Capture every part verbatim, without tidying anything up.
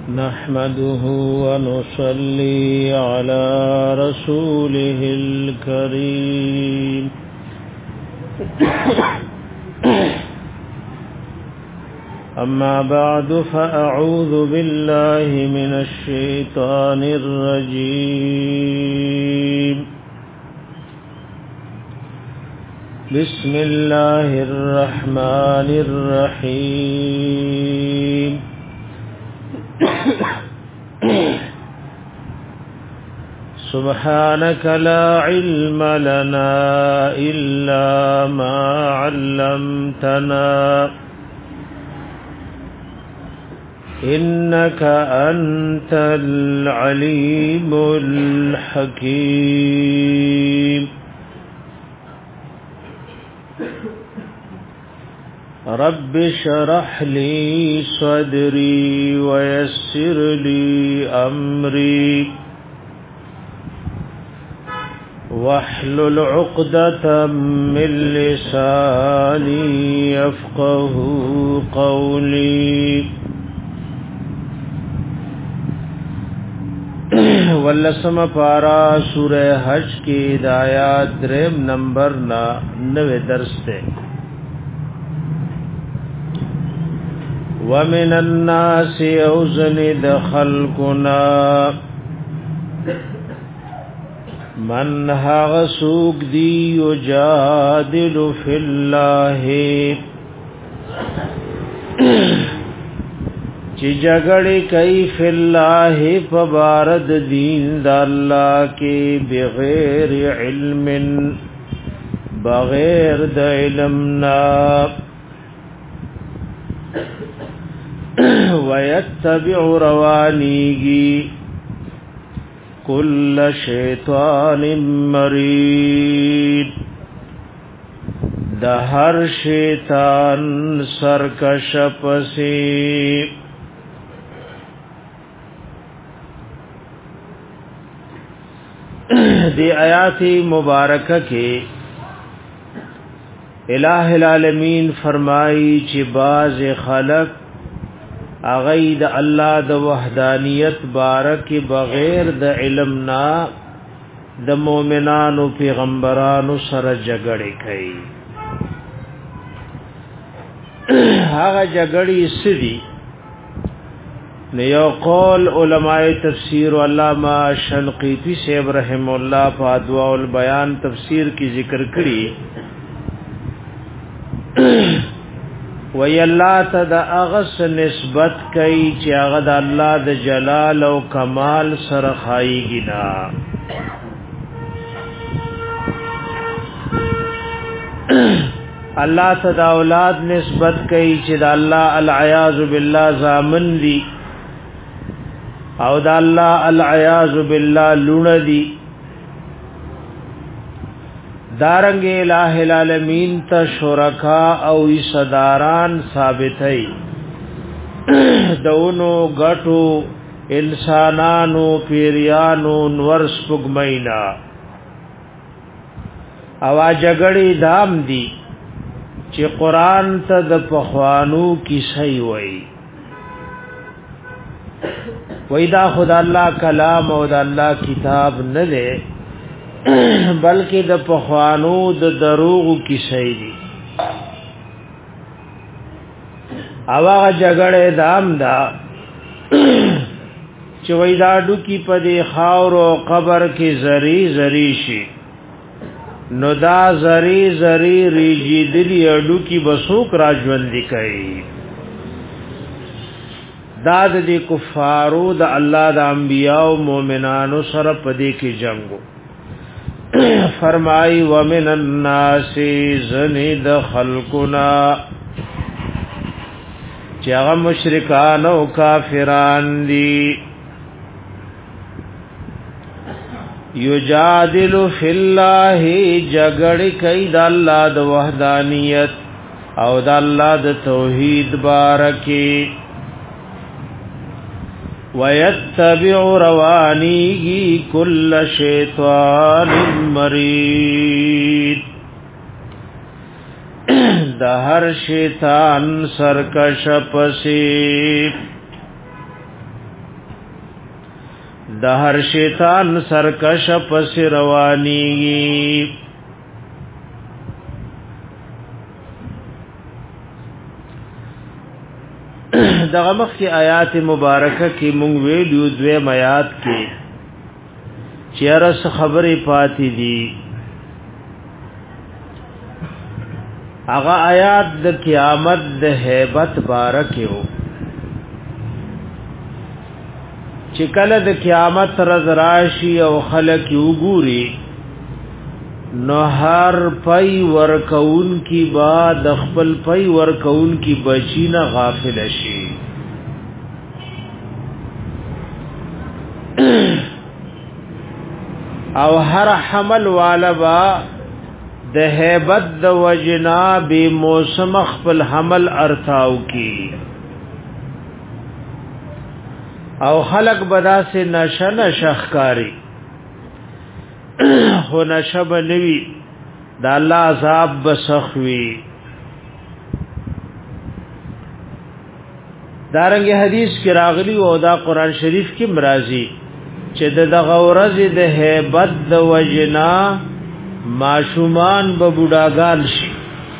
نحمده ونصلي على رسوله الكريم أما بعد فأعوذ بالله من الشيطان الرجيم بسم الله الرحمن الرحيم سبحانك لا علم لنا إلا ما علمتنا إنك أنت العليم الحكيم رب اشرح لي صدري ويسر لي أمري واحلل عقدة من لساني يفقه قولي ولسم پارا سورہ حج کی ہدایات درم نمبر نا نوے درس تے ومن الناس اوزن دخلقنا من هغسوک دی یجادل فی اللہ چی جگڑی کئی فی اللہ فبارد دین دا اللہ کے بغیر علم بغیر دا علمنا ویتبع روانیگی کل شیطان مرید دا ہر شیطان سرکش پسی دی آیات مبارکہ کے الہ العالمین فرمائی چی باز خلق اغید اللہ د وحدانیت بارک بغیر د علمنا د مومنانو پیغمبرانو سره جګړه کوي هغه جګړې سدي نیو قول علماء تفسیر علامہ شنقیطی صاحب رحم الله په ادواء البیان تفسیر کی ذکر کړي وی اللہ تا دا اغس نسبت کئی چی اغد اللہ دا جلال و کمال سرخائی گنا اللہ تا دا اولاد نسبت کئی چی دا اللہ العیاذ باللہ زامن دی او دا اللہ العیاذ باللہ لون دی دارنگ الہ العالمین تا شرکا او صداران ثابتئی دونو گٹو انسانانو پیریانو نورس پگمینا او جگڑی دام دی چی قرآن تا د پخوانو کسی وئی وی دا خدا اللہ کلام او دا اللہ کتاب ندے بلکې د پخوانو د دروغ کیسې دي اواغه جګړه دام دا چې وای دا ډوکی په دې خاور او قبر کې زری زری شي نو دا زری زری ریجی دلی ډوکی بسوک راجوند کوي دا د کفارو د الله د انبیاء او مؤمنانو سره په دې کې جنگو فرمائی ومن الناس زنید خلقنا چاگا مشرکان و کافران دی یجادل فی اللہ جگڑ کئی دا اللہ دا وحدانیت او دا اللہ دا توحید بارکی وَيَتَّبِعُ رَوَانِيهِ كُلَّ شَيْطَانٍ مَرِيدٍ د هر شیطان سرکش پسی د هر شیطان سرکش پس روانیږي. دغه مخکې آیات مبارکه کې مونږ ویلو دویم آیات کې چې ارس خبرې پاتې دي. هغه آیات د قیامت د هیبت بارکه وو چې کله د قیامت رز راشي او خلق وګوري نو هر پای ورکون کی بعد خپل پای ورکون کی بچی نه غافل شي. او هر حمل والا با د هیبت د وجنا به موسم خپل حمل ارتاو کی او خلق بدا سے نشه نشخکاری خو نشب نوی دا اللہ عذاب بسخوی. دارنگی حدیث کی راغلی و دا قرآن شریف کی مرازی چه دا غورز دا حیبت دا وجنا معشومان ببوداگان شی.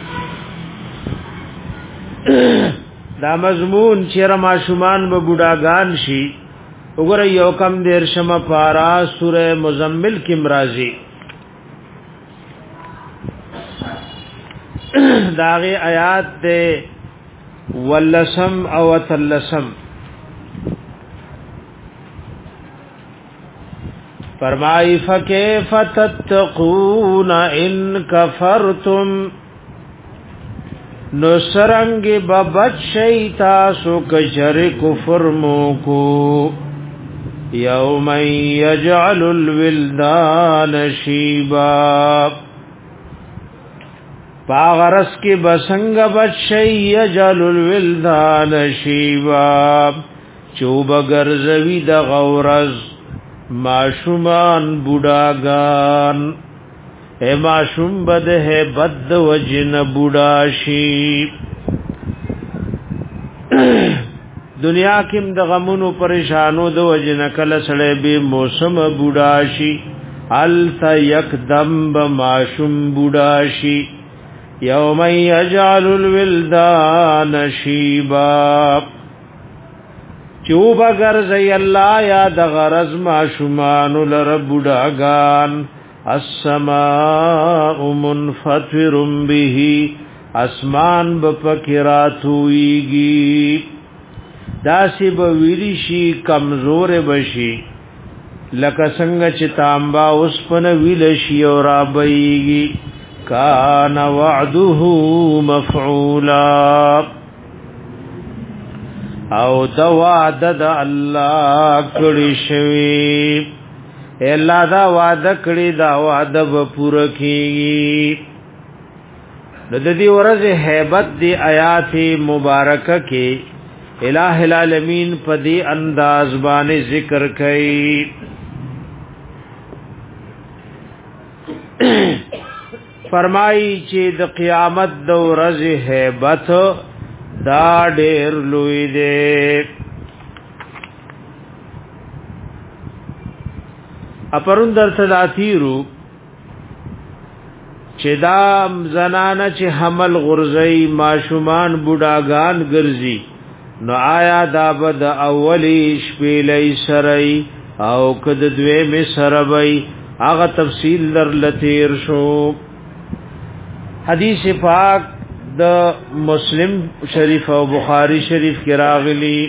دا مضمون چیر معشومان ببوداگان شی وګوره یو کم دیر شمه پارا سوره مزمل کې مرাজি داغه آیات ته ولسم او تلسم فرمای فکیف تتقون ان کفرتم نو سرنگ ببچ شیطا سو کجر کفر موکو یوم یجعل الولدان شیبا پاغرس کی بسنگ بچ شی یجعل الولدان شیبا چوب گرزوی دا غورز معشومان بوداگان اے معشوم بد ہے بد وجن بوداشی. دنیا کم د غمونو پریشانو د وجن کله سړی به موسم بوداشی الت یکدم بمعشوم بوداشی یوم یجعل الولدان شیبا چوب گرزی اللہ یا د غرز معشومان لربوداگان السماء منفطر به اسمان بپکراتویگی داسی بویلی شی کمزور بشی لکه څنګه چې تانبا اوسپن ویل شي او را بېږي کان وعده مفعولا او دا وعده د الله کړی شوی الا دا وعده کړی دا وعده به پوره کیږي. د دې ورځې hebat دی آیات مبارکه کې الہ العالمین په دې انداز باندې ذکر کړي. فرمایي چې د قیامت د ورځې hebat دا ډېر لوی دی. اپرون در تداتیرو چې دا زنانه چې حمل غرزي ماشومان بوډاګان ګرځي نو آیا دا بد اولی شپېلې سرای او کد دوی می سروي هغه تفصیل در لتیر شو. حدیث پاک د مسلم شریف او بخاری شریف کې راغلی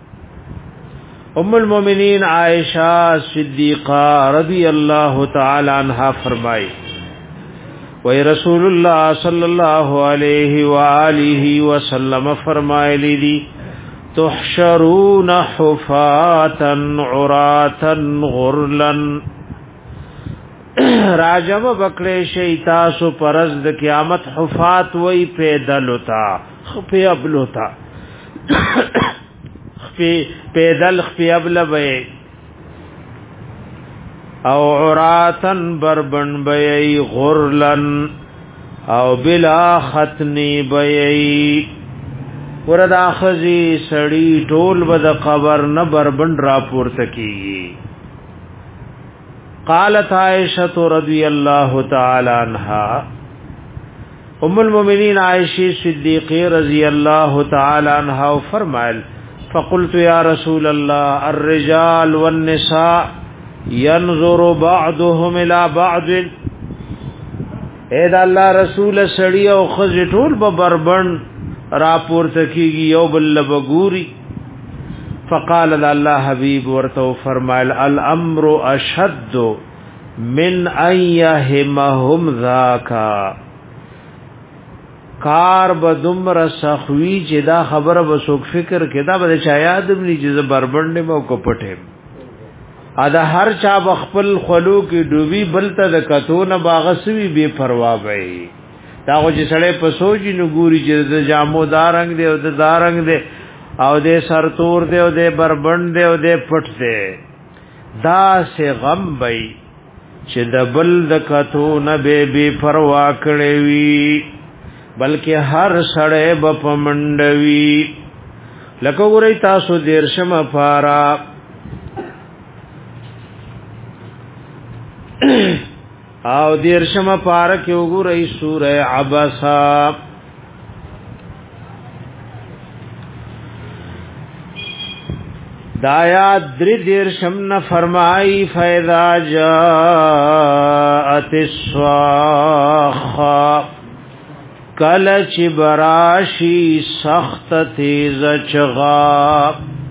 ام المؤمنین عائشہ صدیقہ رضی اللہ تعالی عنہا فرمائی وی رسول اللہ صلی اللہ علیہ وآلہ وسلم فرمائے لی تحشرون حفاتا عراتا غرلا راجم بکڑے شیطاسو پرزد قیامت حفات وی پیدلتا خفی ابلتا پیدل خفی ابل بے او عراتن بربن بے غرلن او بلا ختنی بے وردا خزی سڑی ټول بد قبر نه بربن را پورته کیږي قالت عائشة رضی اللہ تعالی عنها ام المؤمنین عائشہ صدیقہ رضی اللہ تعالی عنها فرمائل فقلت یا رسول اللہ الرجال والنساء ينظر بعضهم الى بعض اے دا اللہ رسول سړی او خزی ټول به بربند راپور تکیږي یو بل بغوري فقال الله حبیب ورته فرمایل الامر اشد من ان يهمهم ذاك کار بدمر سخوی چې دا خبره به څوک فکر کدا به چا یاد بلی چې بربند مو کو پټه ادا هر چا بخپل خلو کې ډوبي بلته د کتو نه باغسوي بے پروا وي دا خو چې سړی په سوچي نو ګوري چې د جامو دارنګ دی او د دارنګ دی او د سرتور دی او د بربند دی او د پټ دی دا سه غم وي چې د بل د کتو نه به بے پروا کړي وي بلکې هر سړی په پمنډوي لکه ګوري تاسو دیرشم پارا او دیرشم پارا کې وګورئ سورہ عبسا دایا در دیرشم نه فرمای فیضا جاءت الصاخه کل چی براشی سخت تیز چغا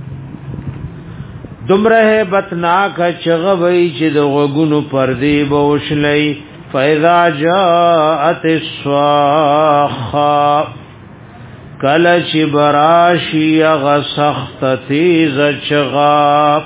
دمره بتناک چغوی چی دو غگونو پردی بوشلی فاذا جاءت الصاخا کل چی براشی اغ سخت تیز چغا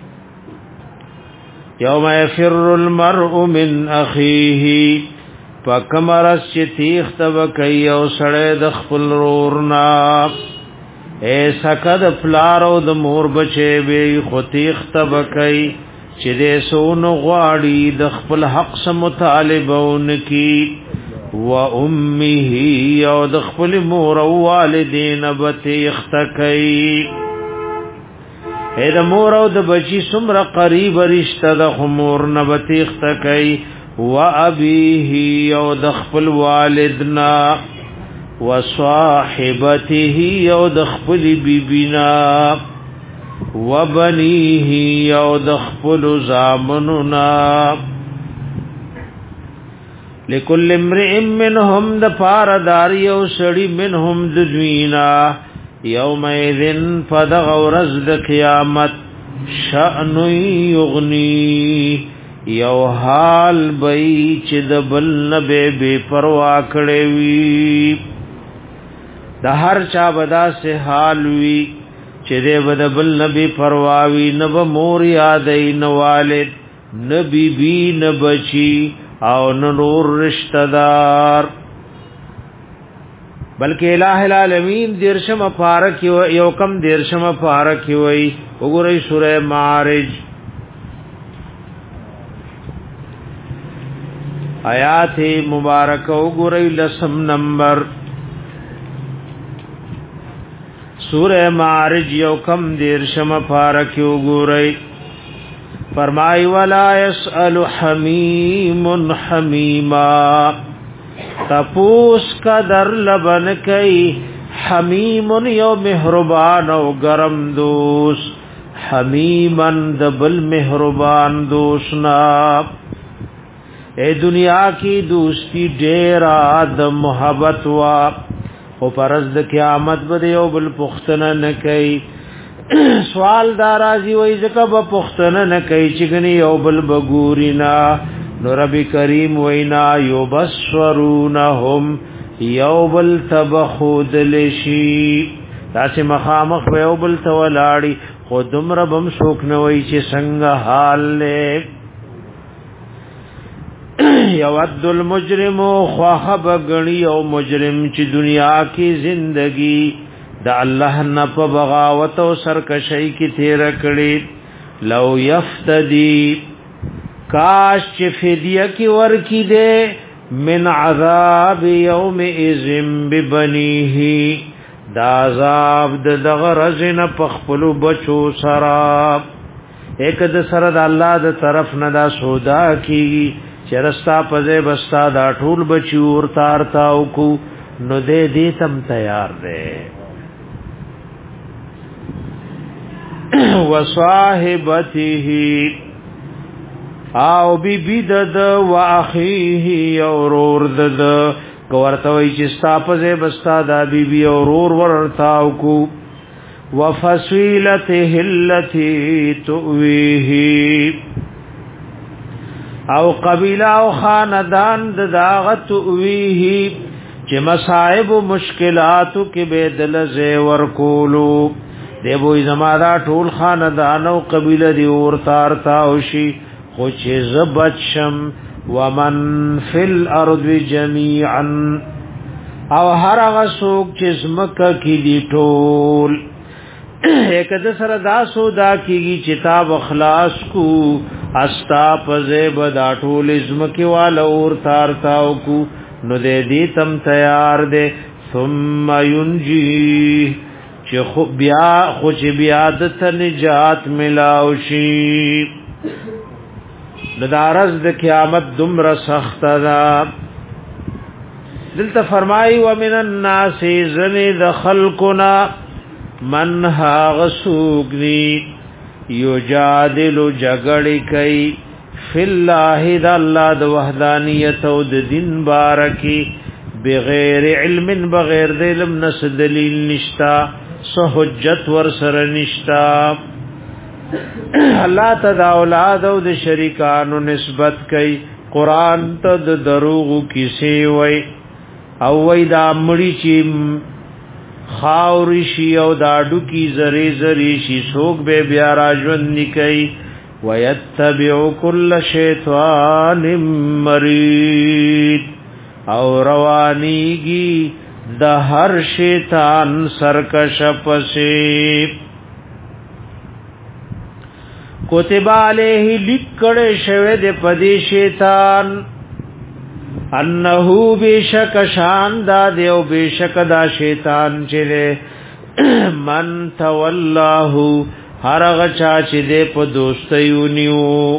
یوم یفر المرء من اخیه پکمرس چې تیخت وکي او سړی د خپل رورنا اے سکد فلارو د مور بچي به خو تیخت وکي چې دې سونو غواړي د خپل حق سم مطالبون کی و امه او د خپل مور او والدین به تیخت کوي اے د مور او د بچي سمره قریب رشتہ د خمور نه به تیخت کوي و ابیه او د خپل والدنا و صاحبته او د خپل بیبینا و بنیه او د خپل زامننا لکل امرئ منهم د پار داری او سړی منهم د دوینا یومئذ فدغ ورځ د قیامت شأن یغنی یو حال بئی چې د بل نبی بے پروا کړي وي د هر چا بدا سے حال وی چې د بل نبی پروا وی نب مور یادې نو والد نبی بی نبچی او نور رشتہ دار بلکې الہ العالمین دیرشم پارک یو کم دیرشم پارک وی وګورئ سورہ معارج آیات مبارک وګورئ لسم نمبر سورہ معارج یو کم دیرشم پارک وګورئ فرمای ولا يسأل حمیم حمیما تپوس کا در لبن کئی حمیم یو مہربان او گرم دوست حمیمن دبل مہربان دوستنا اے دنیا کی دوستی ډیرا د محبت وا او پرز د قیامت بده یو بل پختنه نه کوي سوال دارازی وای زکه په پختنه نه کوي چې غنی یو بل بګورینا نو رب کریم وینا یبصرونهم یو بل تبخود لشی تاسو مخامخ یو بل تولاړي خودم ربم شوک نه وای چې څنګه حال له یود المجرم خواهب غنی او مجرم چې دنیا کی زندگی د الله نه په بغاوت او سرکشی کی تیر کړي لو یفتدی کاش چې فدیه کی ور کی دے من عذاب یوم اذم ببنیه دا عذاب د دغه رزنه په خپل بچو سرا یک د سره د الله د طرف نه دا سودا کیږي چرستا پځه بستا دا ټول بچی اور تار تاو کو نو دې دې تم تیار دے وصاحبته او بی بی دد و اخیه اورور دد کورتوی چې ستا پځه بستا دا بی بی اورور ورتاو کو وفصيلته التي تؤويه او قبیله او خاندان د داغت تؤويه چې مصائب و مشکلاتو کې بدل زې ورکولو دیوې زمادا ټول خاندان او قبیله دی اور تار تاوشي خو چې زبچم ومن فی الارض جميعا او هر هغه څوک چې زمکه کې دی ټول ایک د سره دا سودا کیږي کتاب اخلاص کو استا پزیب دا ټول ازمکی والا اور تار تاو کو نو دې دې تم تیار دے ثم ينجي چې خو بیا خو چې بیا د نجات ملاوشي د دارز د قیامت دمر سخت دا دلته فرمایي ومن الناس زنی د خلقنا من ها غسوق دی یجادل جګړی کوي فی الله د الله د وحدانیت او د دین بارکی بغیر علم بغیر د علم نس دلیل نشتا سو حجت ور سره نشتا الله تعالی اولاد او د شریکانو نسبت کوي قران ته د دروغ کیسه وای او وای دا مړی چې خاوری شی او داډو کی زری زری شی سوک به بیا راجون نکي ويتبع كل شیطان مرید او روانیگی د هر شیطان سرکش پسې کتب علیه لیکړې شوه د پدی شیطان انه بیشک شان دا دیو بیشک دا شیطان چره من تولاه هرغ چا چې دې په دوستیونیو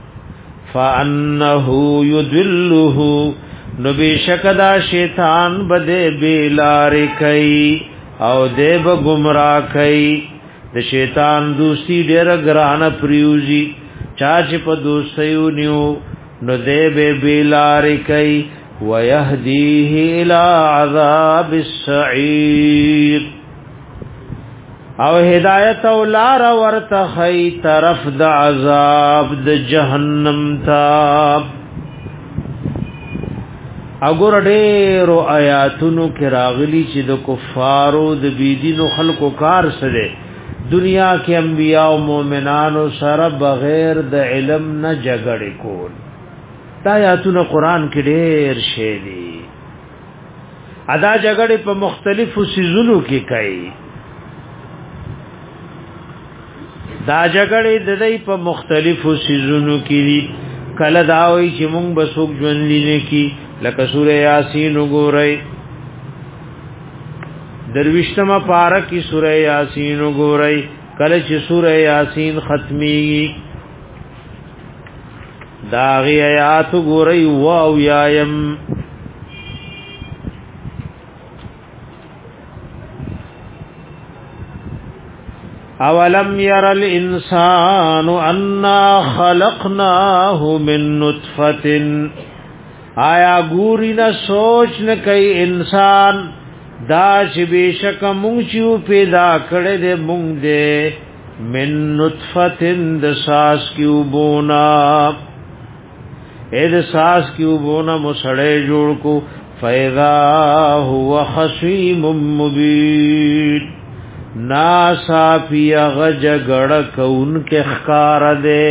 فانه یذلله نو بیشک دا شیطان بده بیلار کوي او دې به گمراه کوي د شیطان دوستی ډېر ګران پریوزی چا چې په دوستیونیو نو دې به بیلار کوي ويهديه الى عذاب السعير او هدایت او لار ورته خی طرف د عذاب د جهنم تا اګور ډېرو آیاتونو کې راغلي چې د کفارو د بيدینو خلقو کار سره دنیا کې انبیاء او مؤمنانو سره بغیر د علم نه جګړه کول دا آیاتونه قران کې ډېر شی دي ادا جګړه په مختلفو سيزونو کې کوي دا جګړه د دې په مختلفو سيزونو کې دي کله دا وایي چې مونږ به څوک ژوند لینې کې لکه سوره یاسین وګورئ درويشتمه پارا کی سوره یاسین وګورئ کله چې سوره یاسین ختمي داغی آیات وګورئ واو یایم اولم ير الانسان انا خلقناه من نطفه آیا ګوري نه سوچ نه کوي انسان دا چې بشک مونږ چې پیدا کړې دې مونږ دې من نطفه د ساس کیو بونا اې د ساس کیو بونا مسړې جوړ کو فیضا هو خصیم مبین ناسا پی غج گڑ کون کے خکار دے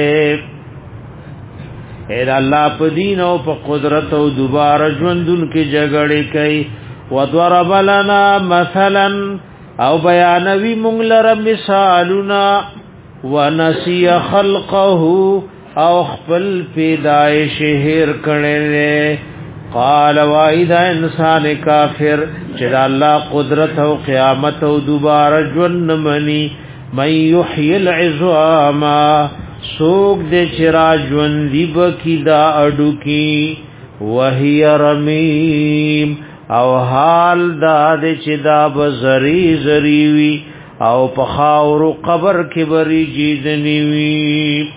اے اللہ پا دین او پا قدرت او دوبارہ جوندن کی جگڑی کئی وضرب لنا مثلا او بیانوی منگلر مثالنا ونسی خلقه او خپل پیدائش هیر کڑنے قال واذا انسان کافر چې الله قدرت او قیامت او دوباره ژوند منی من یحیی العظام سوک دے چرا ژوندۍ بکی دا اډو کی وهي رمیم او حال دا دے چې دا بزری زری وی او پخاور قبر کې بری جیدنی وی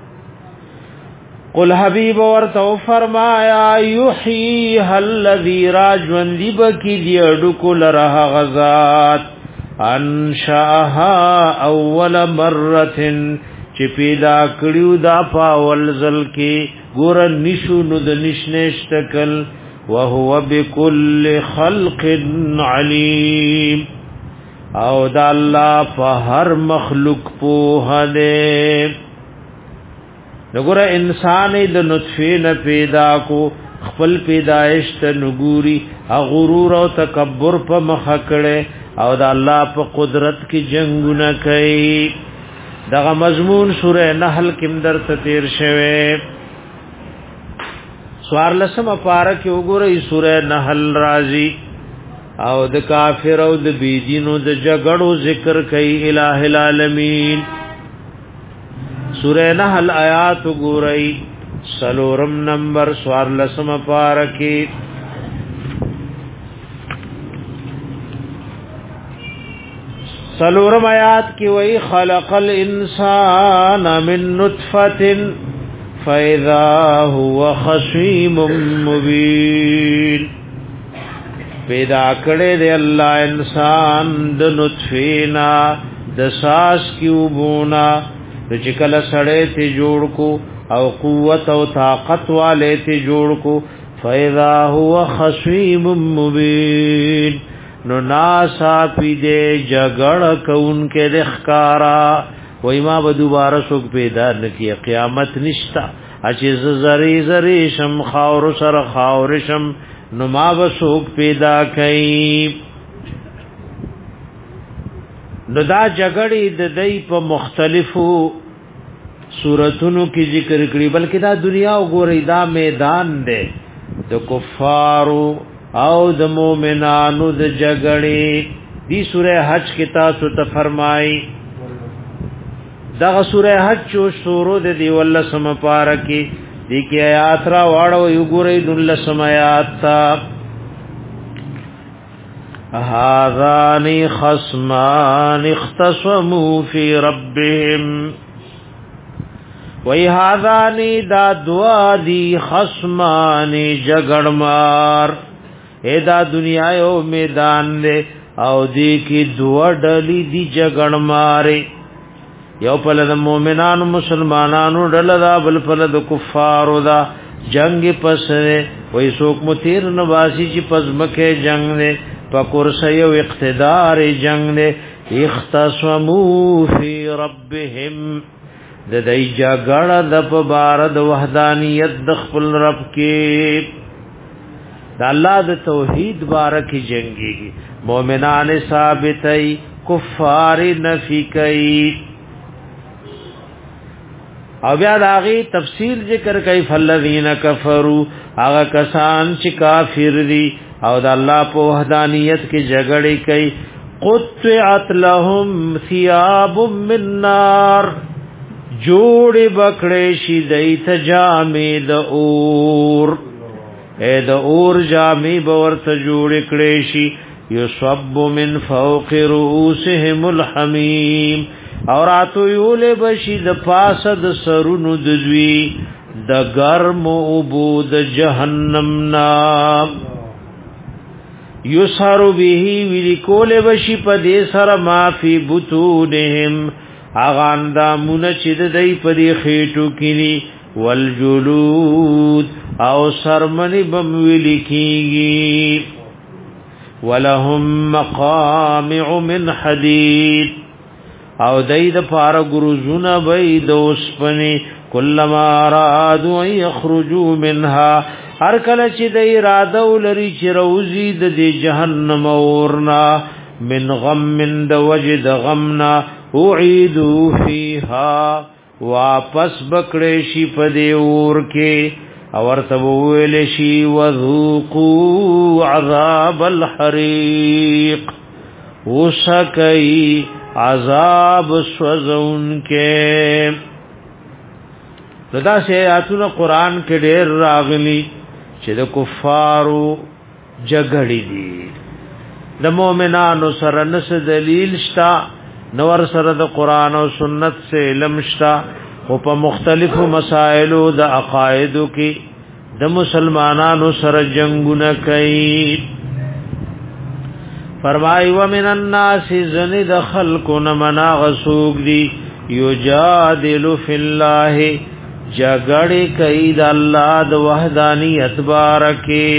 قل حبیب ورته فرمایا یحییها الذی راجوندی بکی دی اډو کول راه غزاد انشاها اول مره چې پیدا کړیو دا پاول زل کې ګور نشو نو د نشنشتکل وهو بكل خلق علیم او دا الله په هر مخلوق په هده نګور انسان د نطفه نه پیدا کو خپل پیدائش ته نګوري غرور او تکبر په مخ کړي او دا الله په قدرت کې جنگونه کوي دغه مضمون سوره نحل کې در ته تیر شوه سوار لسم پارا کې وګورئ سوره نحل راځي او د کافر او د بيدینو د جګړو ذکر کوي الٰه العالمین سوره نحل آیات وګورئ سلورم نمبر سوار لسم پارا کې سلورم آیات کی وی خلق الانسان من نطفة فاذا هو خصیم مبین پیدا کړی دی الله انسان د نطفینا د ساس کیوبونا چې کله سړی ته جوړ کو او قوت او طاقت والے ته جوړ کو فاذا هو خصیم مبین نو ناسا پی دے جگڑ کون کے دخکارا وی ما با دوبارہ سوک پیدا نکی قیامت نشتا اچیز زری زری شم خاور سر خاور شم نو ما با سوک پیدا کئی نو دا جگڑی د دی په مختلفو صورتونو کی ذکر کړي بلکې دا دنیا وګورئ دا میدان دی د کفارو او د مومنانو د جګړې دی سوره حج کې تاسو ته فرمایي دا سوره حج چو شروع د دی ول سم پارکي دی کې آیات را واړو یو ګورې دل سم آیات تا هذان خصمان اختصموا في ربهم وی هذان دا دوا دی خصمان جګړمار اے دا دنیا یو میدان دے او دی کی دو ڈلی دی جگڑ مارے یو پلد مومنان مسلمانانو ڈل دا بل پلد کفارو دا جنگ پس دے وی سوک متیر نباسی چی پزمکے جنگ دے پکرسی و اقتدار جنگ دے اختصمو فی ربهم دا دی جگڑ دا پبارد وحدانیت دخپل رب کے دا اللہ دا توحید بارکی جنگی گی مومنان ثابتی کفار نفی کئی او بیا دا آغی تفصیل ذکر کئی فالذین کفروا آغا کسان چی کافر دی او دا اللہ پا وحدانیت کی جگڑی کئی قطعت لهم ثیاب من نار جوڑ بکڑی شی دیت جامی دا اور اے د اور جامی باورت جوړ کړي شي یصب من فوق رؤوسهم الحمیم اور اتو یول بشي د پاسد سرونو د دوی د ګرم او بود جهنم نا یسر به وی کول بشي په دې سره ما فی بطونهم اغاندا مون چې د دې په دې خېټو کې والجلود او سرمنی بمویلی کیگی ولهم مقامع من حدید او دید پار گروزون بید اسپنی کلما ارادو ان یخرجو منها هر کله چې د اراده ولري چې روزي د جهنم اورنا من غم من د وجد غمنا اعيدوا فيها واپس بکړې شي په دې اور کې اور تبویل شي وذوقوا عذاب الحريق وسکئی عذاب سوزون کې دا سه آیاتونه قران کې ډېر راغلي چې د کفارو جګړې دي د مؤمنانو سره نس دلیل شتا نور سره د قران او سنت سے علم شتا او په مختلفو مسائلو د عقایدو کې د مسلمانانو سره جنگونه کوي فرمای و من الناس زنید خلقنا منا غسوق دی یجادل فی الله جګړې کوي د الله د وحدانیت بارکه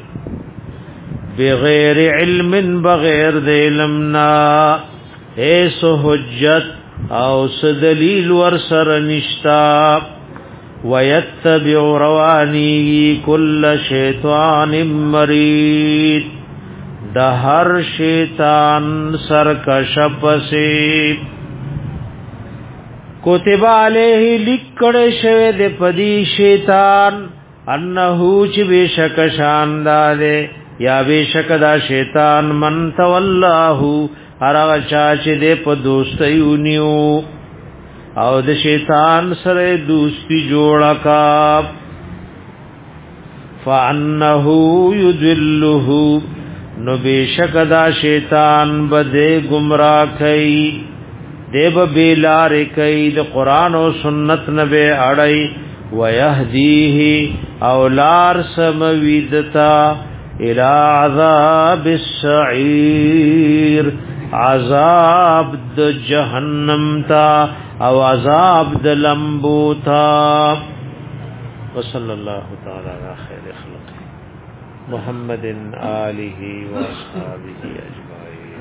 بغیر علم بغیر د علمنا ایس حجت او سدلیل ور سر نشتا ويتبع رواني كل شیطان مرید د هر شیطان سرکش پسې کتب علیه لکړ شوی د پدی شیطان انه چې بشک شاندار یا بشک دا شیطان من تولاه هرغه چا چې د په دوستیونیو او د شیطان سره دوستی جوړه کا فانه یذلہ نو بشک دا شیطان بده گمراه کئ دیب بیلار کئ د قران او سنت نبی اڑای ويهديه اولار سمویدتا الى عذاب السعير عذاب د جهنم تا او عذاب د لمبو تا وصلی الله تعالی علی خیر خلق محمد آله و اصحابہ اجمعین.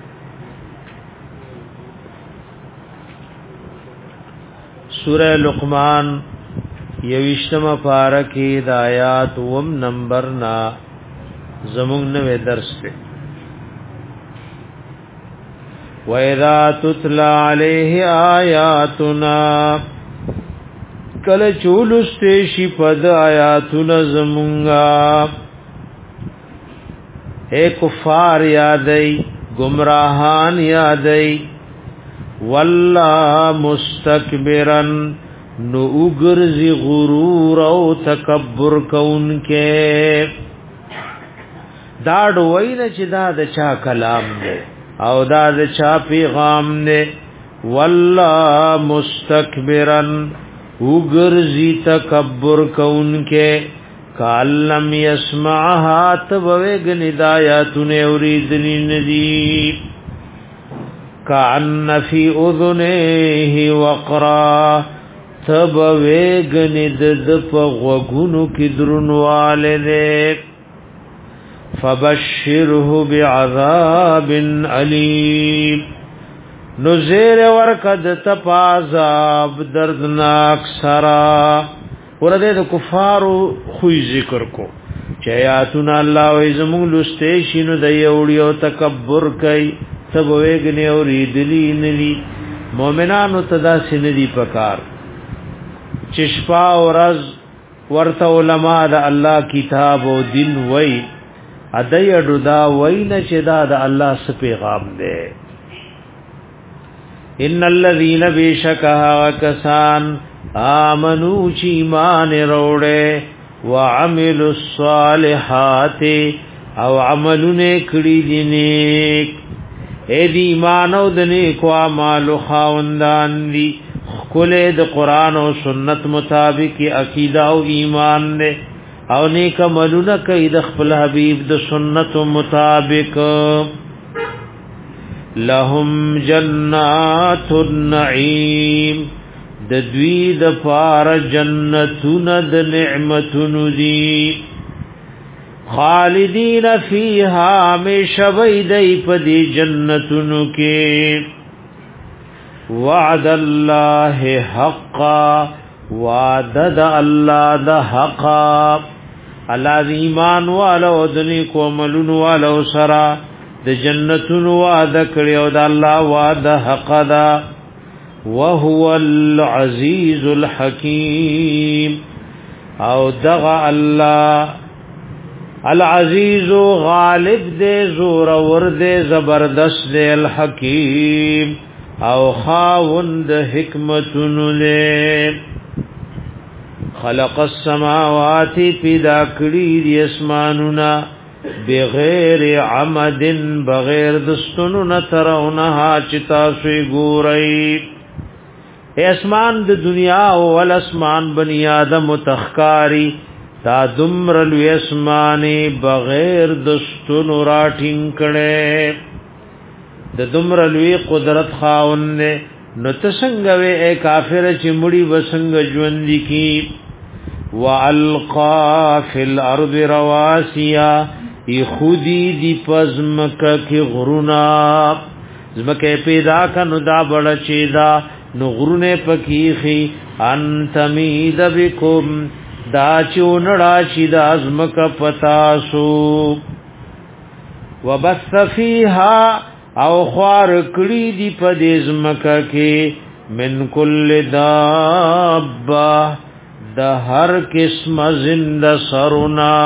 سورہ لقمان یوشتم پارکی د آیات وم نمبر نا زمون نوے درس پہ وَإِذَا تُتْلَى عَلَيْهِ آيَاتُنَا کل چولستیشی پد آیاتنا زمونگا اے کفار یادئی گمراہان یادئی واللہ مستکبرن نو اگرزی غرور او تکبر کون کے داڑ وین چی دا دا چا کلام دے او دا دا چا پیغام دے واللہ مستکبرن اگرزی تکبر کون کے کاللم یسمعها تبویگن ہدایاتن اوریدنی ندی کان فی اذنیه وقرا تبویگن ددپ غگنو کی درنوالدے فبشره بعذاب علیم نذیر ورکد تپازاب دردناک سرا ورده د کفارو خوې ذکر کو چیاتنا الله و زمون لستیشینو د یوړي او تکبر کوي سب وېګنی او ریدلی نلی مؤمنانو تدا سندي پکار چشپا ورز ورته علما د الله کتاب او دین وای ادای اډدا وای نه چې دا د الله س پیغام دی ان الذين بشکها کسان آمنو چی ایمان روڑے وعملوا الصالحات او عملونه کړي دي نیک اے دی ایمان او د نیکو اعمالو خاوندان دي کله د قران او سنت مطابق عقیده او ایمان نه او نیک عملونه کوي د خپل حبیب د سنت مطابق لهم جنات النعیم د دوی د پار جنتون د نعمتون دی خالدین فیها مشوی دی پدی جنتون کے وعد اللہ حقا وعدد اللہ د حقا اللہ دی ایمان والا ودنی کو عملون والا سرا د جنتون وعد کړي او د الله وعد حق دا وهو العزيز الحكيم او دغ الله العزيز غالب دے زور ور دے زبردست دے الحكيم او خاوند حکمتن لے خلق السماوات پیدا کړی دی اسمانونه بغیر عمد بغیر دستونو نترونها چتا سوی ګورئ اسمان د دنیا او ول اسمان بنی آدم تخکاری تا دمر لوی اسمانه بغیر دستونو راټینګ کړي د دمر لوی قدرت خاون نه نو تسنګ وې اے کافر چې مړي وسنګ ژوند کی والقا فی الارض رواسیا ای خودی دی پزمک کی غرونا زمکه پیدا کنو دا بڑا چیدا نو غرونه پکیخی انتمید بکم دا چونڑا چیدا ازمک پتاسو وبث فیها او خوار کړي دی پدیزمک کی من کل دابه د هر قسم زنده سرنا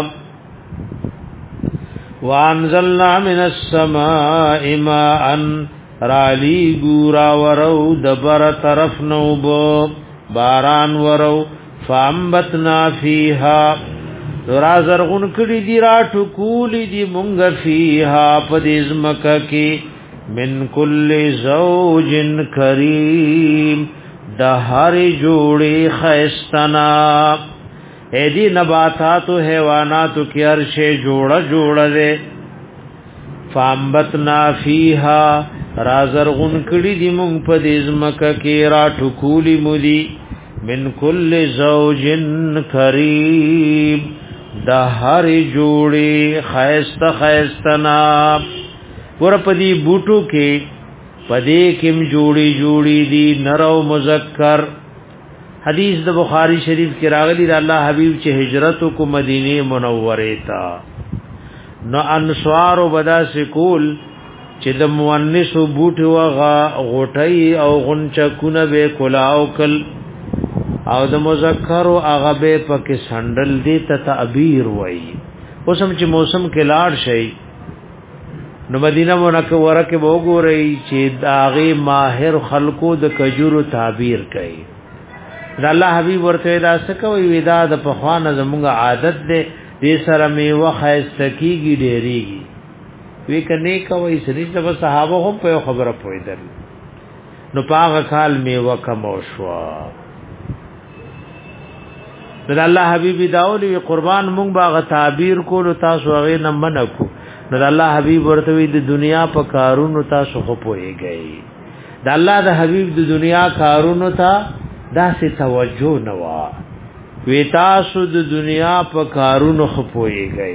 وانزلنا من السماء ماء رالی ګورا ورو د بر طرف نو بو باران ورو فامبتنا فیها رازرغون کړي دی راټو کولی دی مونږ فیها پدیزمک کی من کل زوج کریم د هر جوړي خيستنا اې دي نباتات او حیوانات کې هر شی جوړه جوړه ده فامبتنا فیها رازرغون کړي دي مونږ په دې زمکه کې راټو کولی مودي من کل زوج کریم د هر جوړي خيسته خيستنا ور په دې بوټو کې پدې کېم جوړي جوړي دي نرو مذکر حدیث د بخاری شریف کې راغلی د الله حبیب چې هجرت کو مدینه منوره تا نو انصار وبدا سکول چې د مؤنث بوټ وغه غټي او غنچکونه به کلاو کل او د مذکر او هغه به پکې سندل دي ته تعبیر وای اوسم چې موسم کې لاړ شي نو مدینه منوره کې وګورئ چې داغه ماهر خلقو د کجورو تعبیر کوي د الله حبیب ورته دا سکوي ودا د پخوانه زموږ عادت ده دې سره میوه خایستکیږي ډېریږي وی کني کوي سړي د صحابه هم په خبره پویدل نو پاغه کال میوه کم شوا د الله حبیب داولی قربان مونږ باغ تعبیر کول تاسو هغه نه منکو نو د الله حبیب ورته د دنیا په کارونو تاسو خو پويږئ د الله د حبیب د دنیا کارونو ته داسې توجه نوا وی تاسو د دنیا په کارونو خو پويږئ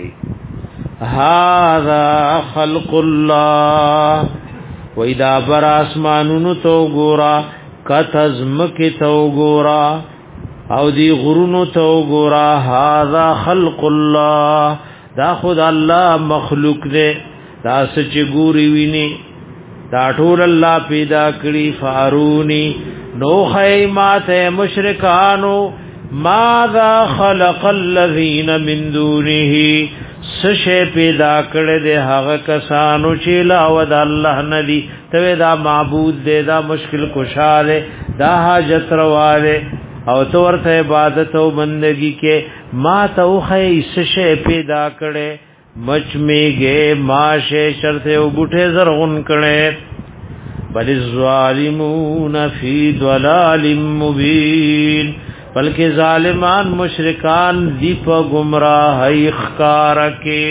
هاذا خلق الله و اذا بر اسمانونو تو ګورا کتزمک تو ګورا او دی غرونو تو ګورا هاذا خلق الله دا خود الله مخلوق دے دا سچ ګوري ویني دا ټول الله پیدا کړی فارونی نو خیمات مشرکانو ماذا خلق الذين من دونه سشه پیدا کړی دے هغه کسانو چې لا ود الله ندی ته دا معبود دے دا مشکل کشاله دا حاجت رواله او تو ورته عبادت او بندگی کې ما توخی سشه پیدا کړي مچ میګه ماشه شرط او بوټه زرغون کړي بل الظالمون فی ضلال مبین بلکې ظالمان مشرکان دی په گمراهی ښکار کې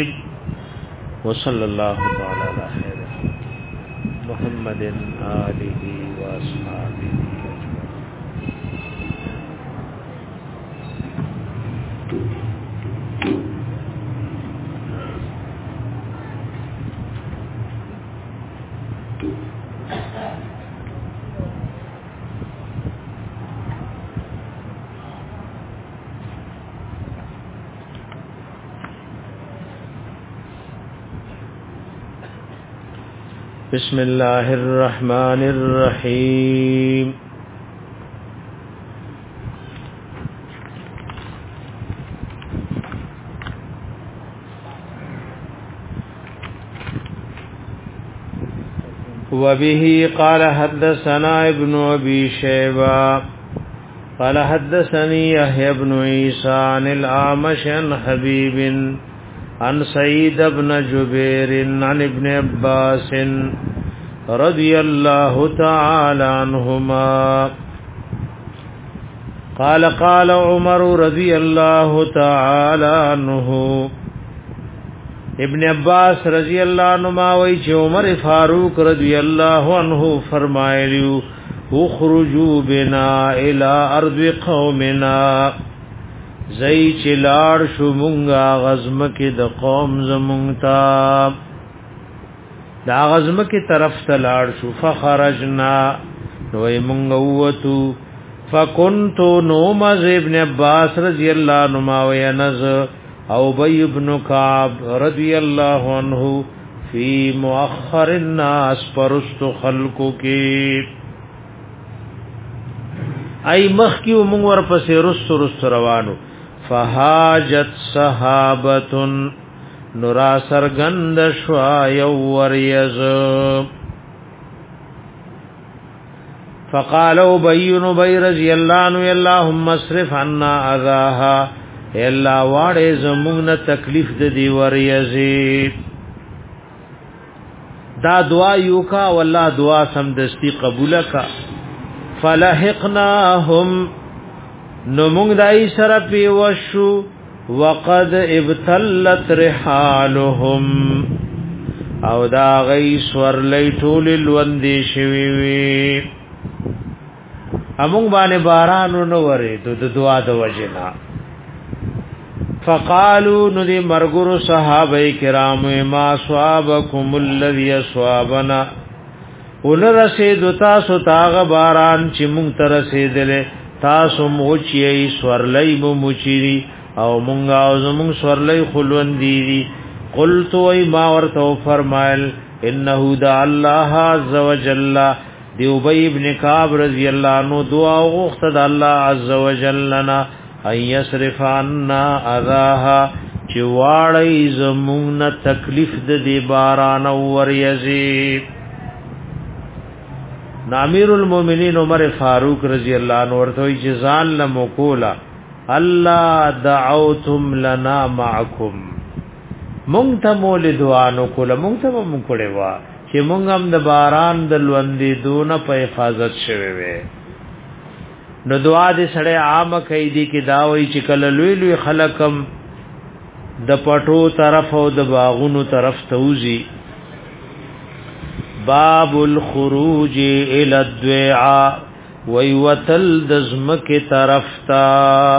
وصلی الله تعالی علی محمد آله و اصحابہ بسم الله الرحمن الرحيم وبه قال حدثنا ابن ابي شيبه قال حدثني يحيى بن عيسى عن الأعمش عن حبيب عن سعيد بن جبير عن ابن عباس رضي الله تعالى عنهما قال قال عمر رضي الله تعالى عنه ابن عباس رضی اللہ عنہما وی چې عمر فاروق رضی اللہ عنہ فرمایلیو اخرجوا بنا الى ارض قومنا زئی چلاړ شو مونږه غزم کې د قوم زمونږ دا غزم کې طرف ته لاړ شو فخرجنا نو مونږ ووتو فكنت نومز ابن عباس رضی اللہ عنہما وینز او بی ابن کعب رضی اللہ عنہ فی مؤخر الناس پرست خلقو کی ای مخ کی مونږ ور پسې رست رست روانو فحاجت صحابتن نورا سرگند شوا یو وریز فقالوا بین بی رضی اللہ عنہ اللهم اصرف عنا اذاها الا واړې زمونږ تکلیف د دی وریزی دا دعا یو کا والله دعا سم دستی قبول کا فلحقناهم نمونگ دائی سر پی وشو وقد ابتلت رحالهم او دا غی سور لی طول الوندی شویوی امونگ بانی بارانو نوری دو دو دعا دو وجنا فقالو ندی مرگر صحابه کرام ما صحابکم الذی صحابنا اون رسید تاسو تاغ باران چی مونگ ترسیدلے تاسو موچی سورلی موچی او مونگا او زمونگ سورلی خلون دیدی قلتو ای ما ورتو فرمائل انہو دا اللہ عز و جل دیو بی ابن کعب رضی اللہ عنہ دعا غخت دا اللہ عز و جلنا ان یصرف عنا اذاها چی واڑی زمونگ تکلیف دی باران وریزی امیر المومنین عمر فاروق رضی اللہ عنہ ورته جزان لمقولا الله دعوتم لنا معكم مونږ ته مول دعا نو کوله مونږ ته مونږ کړي وا چې مونږ هم د باران د لوندې دونه په حفاظت شوي وي نو دعا دې سړی عام کیدی کې دا وایي چې کله لوی لوی خلقم د پټو طرف او د باغونو طرف ته وزي باب الخروج الى الدعاء ويوتل دزمک طرف تا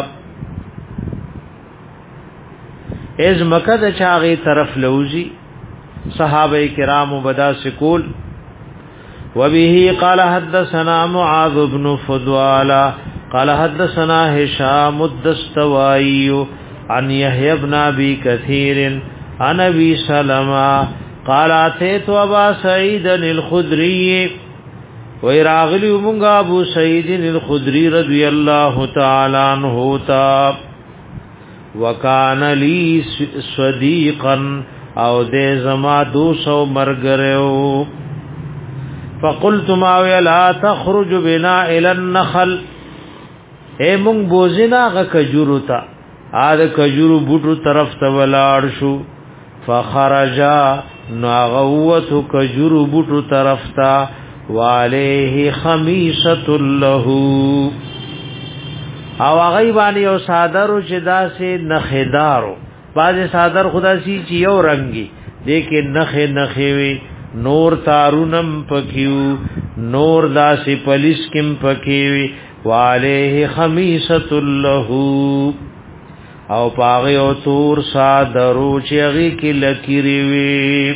از مکد چاغي طرف لوزي صحابه کرام وبدا سکول وبه قال حدثنا معاذ بن فضالة قال حدثنا هشام الدستوائي عن يحيى بن ابي كثير عن ابي سلمة قال اتيت ابا سعيد الخدري ويراغلي مونغا ابو سعيد الخدري رضي الله تعالى عنه تا وكان لي صديقا او دې زما دو سو مرګرو فقلت ما ولا تخرج بنا الى النخل اے مونږ بوزنا غ کجورو تا ا کجورو بوټو طرف ته ولاړ شو فخرجا ناغوت کجورو بوټو طرف تا وعليه خميسه له او غیبانی او صادرو چې داسې نخدارو باز صادر خدا سي چې یو رنگي دیکې نخه نخه وي نور تارونم پکیو نور داسې پولیس کم پکیوي وعليه خميسه له او پاغه او تور صادرو چې هغه کې لکيري وي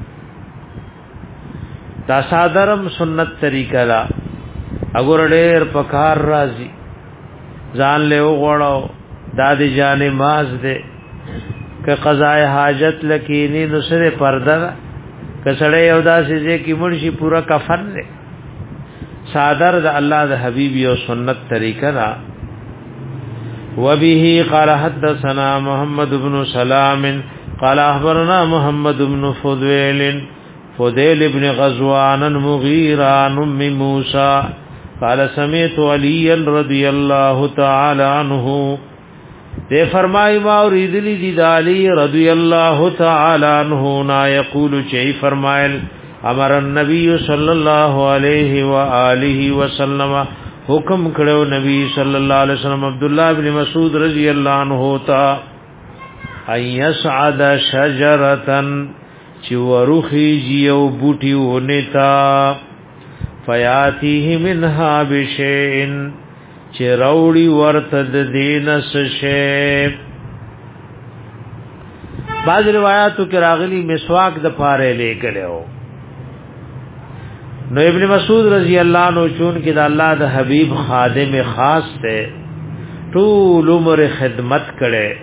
دا صادرم سنت طریقه دا اگر ډېر پکار راځي ځان له وغړو دادی جانې ماز دې که قضای حاجت لکینی نو سره پرده کسړې یو داسې چې کی مرشي پورا کفن دې صادر د الله د حبيب یو سنت طریقه دا وبه قال حدثنا محمد بن سلام قال اخبرنا محمد بن فضيل فضيل بن غزوان المغيرة عن ام موسى قال سمعت علي رضی الله تعالی عنہ دے فرمای ما اوریدلی دی علی رضی الله تعالی عنہ نا یقول چی فرمایل امر النبی صلی الله علیه و آله وسلم حکم کړو نبی صلی الله علیه وسلم عبد الله ابن مسعود رضی الله عنه تا ایسعد شجرتن چې ورخی جیو بوټي ونتا فیاتیه منها بشیء چې راوړي ورته د دینس شه. بعض روایتو کې راغلي مسواک د پاره لګلو. نو ابن مسعود رضی الله عنه چون کې د الله د حبیب خادم خاص ته ټول عمر خدمت کړي.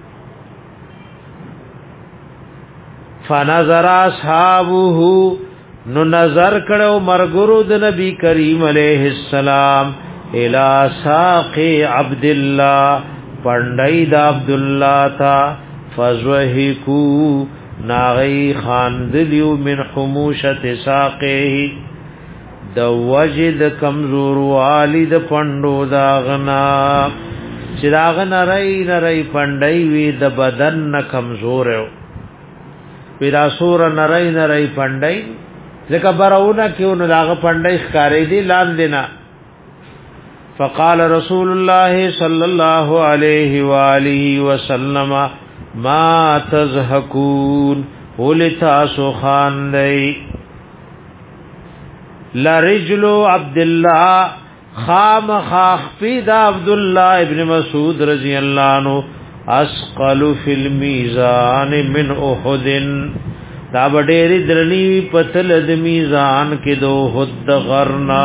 فنظر اصحابه نو نظر کړو مرګرو د نبی کریم علیه السلام الى ساق عبد الله پندای د عبد الله تا فزوهکو ناغی خاندلیو من حموشت ساقه د وجد کمزور والد پندو داغنا چراغ نرئی نرئی پندای وی د بدن نا کمزور ہے پیدا سور نرئی نرئی پندای ذکا براونا کیوں نلاغ پندای خکاری دی لان دینا. فقال رسول الله صلی الله علیه وآلہ وسلم ما تزهکون ولتاسو خاندئی لرجل عبد الله خام خاخفید عبد الله ابن مسعود رضی اللہ عنہ اسقل فی المیزان من احد دا بډېری درنی پتل د میزان کې دو حد غرنا.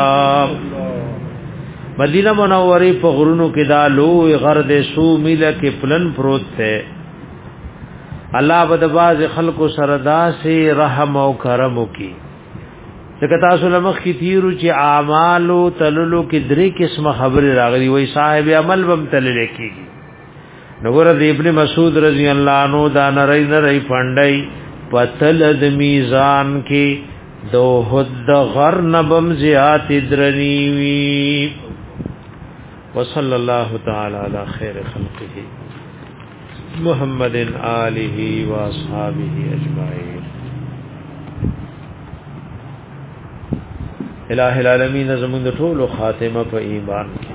مدینہ منوره په غرونو کې دا لوی غر د سو میله کې پلن پروت ته. الله بد باز خلق سردا سے رحم او کرم کی. څنګه تاسو لمخ کی تیرو چې اعمال تللو کې درې قسم خبر راغلي وای صاحب عمل بم تلل کېږي. نګور د ابن مسعود رضی الله عنه دا نری نری پندای پتل د میزان کې دو حد غر نبم زیات درنیوی. وصلی الله تعالی علی خیر خلقه محمد آلہ و اصحابہ اجمعین. الہ العالمین زمون ټول خاتمه په ایمان کې.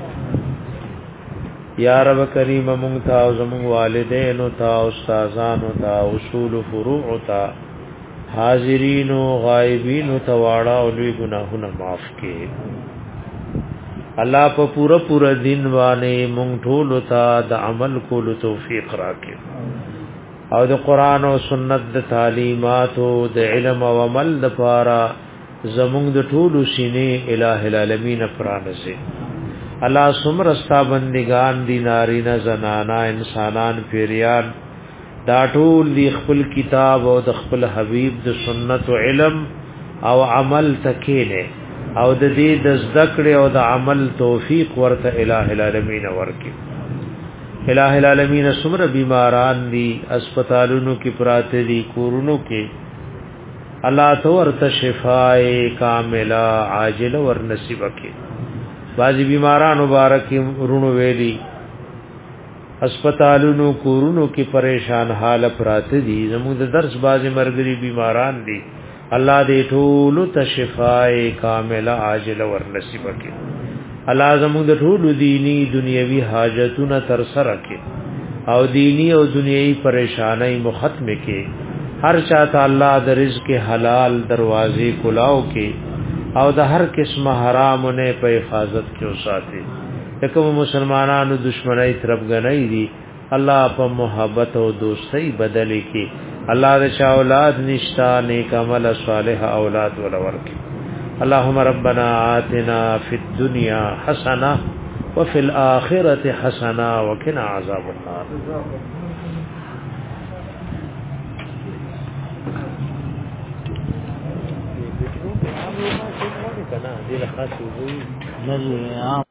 یا رب کریم مونږ ته او زمون والدین او تا استادانو تا اصول فروع تا حاضرین او غایبین او تواړه او لوی ګناهونه معاف کړي. الله په پورا پورا دین باندې مونږ ټول ته د عمل کولو توفیق راکړي او د قران او سنت د تعلیمات او د علم او عمل د پاره زمونږ د ټول سینې الٰه العالمین پرانځي. الله سمرستا بندگان دی نارینا زنانا انسانان پیریان دا ټول دی خپل کتاب او د خپل حبیب د سنت او علم او عمل تکینه او د دې د ذکر او د عمل توفیق ورته الٰه العالمین ورکی. الٰه العالمین سمر بیماران دی اسپیټالونو کې پراته دی کورونو کې الله تو ورته شفای کامله عاجله ور نصیب کړي. بازی بیماران مبارک رونو ویلی اسپیټالونو کورونو کې پریشان حال پراته دي. زموږ د درس بازی مرګري بیماران دي. الله دې ټول ته شفای کامله عاجله ور نصیب کړي. الله زموږ د ټول دینی دنیوي حاجتونه تر سره کړي او دینی او دنیوي پریشانای مو ختم کړي. هر چاته الله د رزق حلال دروازې کلاو کړي او د هر قسم حرام نه په حفاظت کې وساتي. کوم مسلمانانو دشمنی طرف غنۍ دي الله په محبت او دوستۍ بدلې کې. الله د شا اولاد نشتا نیک عمل صالح اولاد ولور کې. اللهم ربنا آتنا فی الدنيا حسنه وفي الاخره حسنه وقنا عذاب النار. کنا دې له خاصو وي نه